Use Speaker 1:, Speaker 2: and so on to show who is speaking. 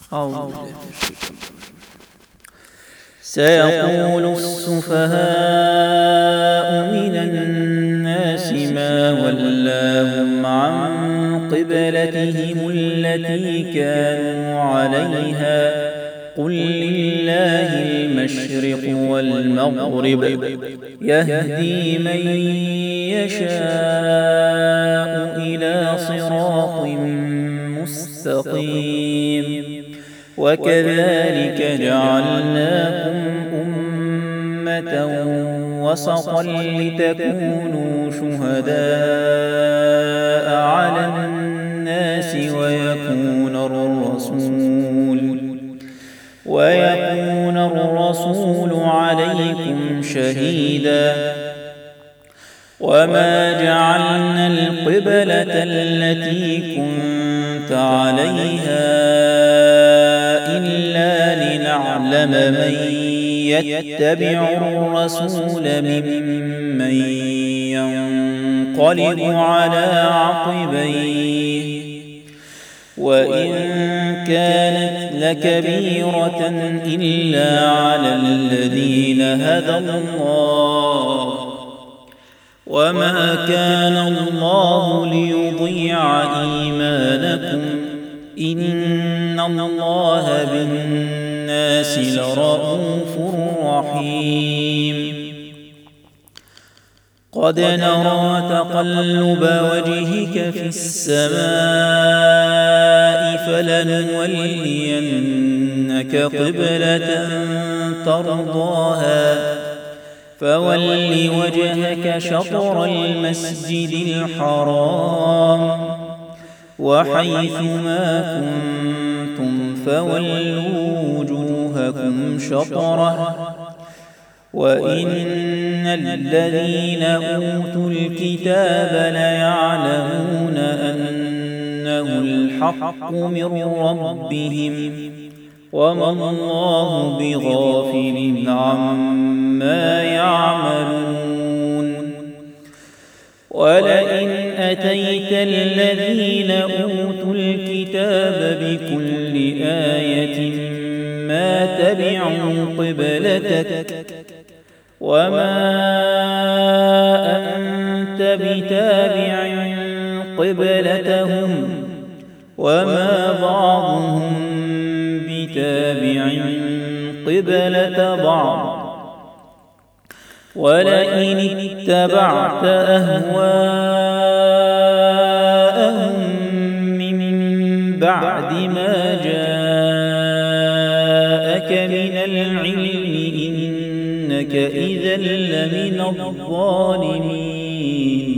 Speaker 1: أعوذ بالله من الشيطان الرجيم. سيقول السفهاء من الناس ما ولاهم عن قبلتهم التي كانوا عليها قل لله المشرق والمغرب يهدي من يشاء إلى صراط مستقيم وكذلك جعلناكم أمة وسطا لتكونوا شهداء على الناس ويكون الرسول عليكم شهيدا وما جعلنا القبلة التي كنت عليها إلا لنعلم من يتبع الرسول ممن ينقلب على عقبيه وإن كانت لكبيرة إلا على الذين هدى الله وما كان الله ليضيع إيمانكم إن الله بالناس لرءوف رحيم قد نرى تقلب وجهك في السماء فلنولينك قبلة ترضاها فول وجهك شطر المسجد الحرام وحيث ما كنتم فولوا وجوهكم شطره وإن الذين أوتوا الكتاب ليعلمون أنه الحق من ربهم وما الله بغافل عما يعملون ولئن أتيت الذين أوتوا الكتاب بكل آية ما تبعوا قبلتك وما أنت بتابع قبلتهم وما بعضهم بتابع قبلة بعض ولئن اتبعت أهواءهم من بعد ما جاءك من العلم إنك إذا لمن الظالمين